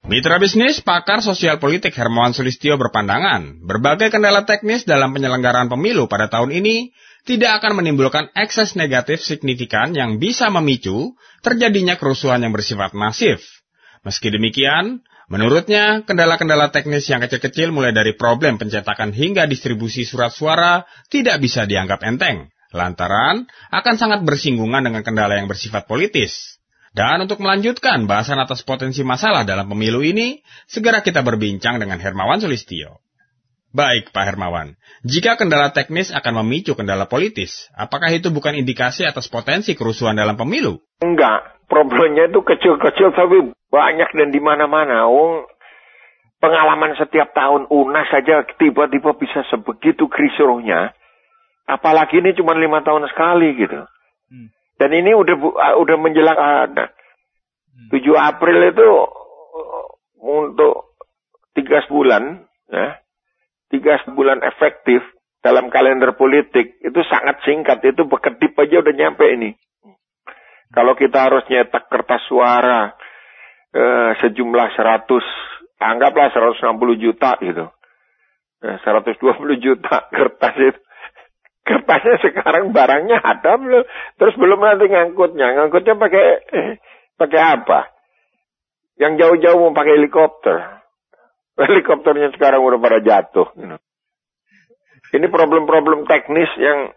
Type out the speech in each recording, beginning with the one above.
Mitra bisnis pakar sosial politik Hermawan Sulistyo berpandangan, berbagai kendala teknis dalam penyelenggaraan pemilu pada tahun ini tidak akan menimbulkan ekses negatif signifikan yang bisa memicu terjadinya kerusuhan yang bersifat masif. Meski demikian, menurutnya kendala-kendala teknis yang kecil-kecil mulai dari problem pencetakan hingga distribusi surat suara tidak bisa dianggap enteng, lantaran akan sangat bersinggungan dengan kendala yang bersifat politis. Dan untuk melanjutkan bahasan atas potensi masalah dalam pemilu ini, segera kita berbincang dengan Hermawan Sulistyo. Baik, Pak Hermawan, jika kendala teknis akan memicu kendala politis, apakah itu bukan indikasi atas potensi kerusuhan dalam pemilu? Enggak, problemnya itu kecil-kecil tapi banyak dan di mana-mana. Pengalaman setiap tahun UNAS saja tiba-tiba bisa sebegitu kisruhnya. Apalagi ini cuma 5 tahun sekali gitu. Dan ini udah menjelang 7 April itu untuk 13 bulan, ya, 13 bulan efektif dalam kalender politik itu sangat singkat. Itu berkedip aja udah nyampe ini. Kalau kita harus nyetak kertas suara sejumlah 160 juta gitu, 120 juta kertas itu. Kertasnya sekarang barangnya ada belum? Terus belum nanti ngangkutnya. Ngangkutnya pakai apa? Yang jauh-jauh mau pakai helikopter. Helikopternya sekarang udah pada jatuh. Ini problem-problem teknis yang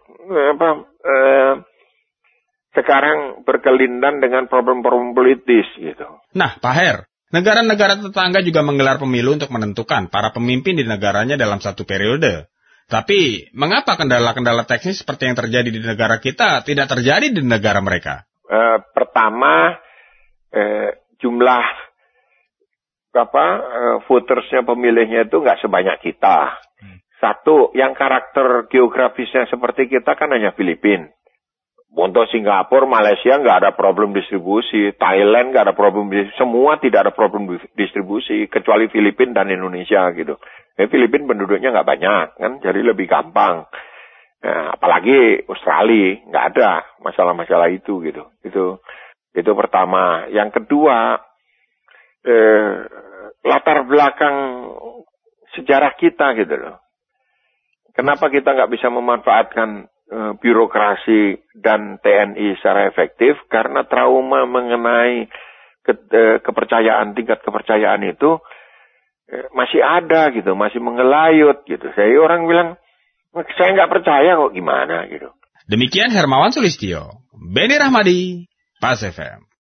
sekarang berkelindan dengan problem-problem politis gitu. Nah, Pak Her, negara-negara tetangga juga menggelar pemilu untuk menentukan para pemimpin di negaranya dalam satu periode. Tapi, mengapa kendala-kendala teknis seperti yang terjadi di negara kita tidak terjadi di negara mereka? Pertama, jumlah votersnya, pemilihnya itu nggak sebanyak kita. Satu, yang karakter geografisnya seperti kita kan hanya Filipina. Untuk Singapura, Malaysia nggak ada problem distribusi. Thailand nggak ada problem distribusi. Semua tidak ada problem distribusi. Kecuali Filipina dan Indonesia gitu. Filipina penduduknya nggak banyak kan. Jadi lebih gampang. Nah, apalagi Australia nggak ada masalah-masalah itu gitu. Itu pertama. Yang kedua, latar belakang sejarah kita gitu loh. Kenapa kita nggak bisa memanfaatkan birokrasi dan TNI secara efektif? Karena trauma mengenai kepercayaan, tingkat kepercayaan itu masih ada gitu, masih mengelayut gitu. Saya orang bilang, saya nggak percaya kok, gimana gitu. Demikian Hermawan Sulistyo, Beni Rahmadi, PAS FM.